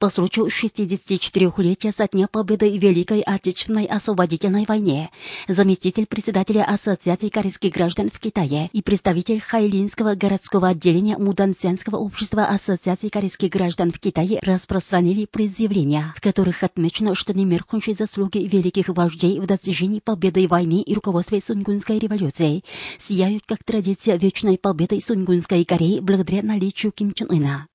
По случаю 64-летия со дня победы в Великой Отечественной освободительной войне заместитель председателя Ассоциации корейских граждан в Китае и представитель Хайлинского городского отделения Муданцзянского общества Ассоциации корейских граждан в Китае распространили предъявления, в которых отмечено, что немеркнущие заслуги великих вождей в достижении победы в войне и руководстве Сунгунской революции сияют как традиция вечной победы Сунгунской Кореи благодаря наличию Ким Чен Ына.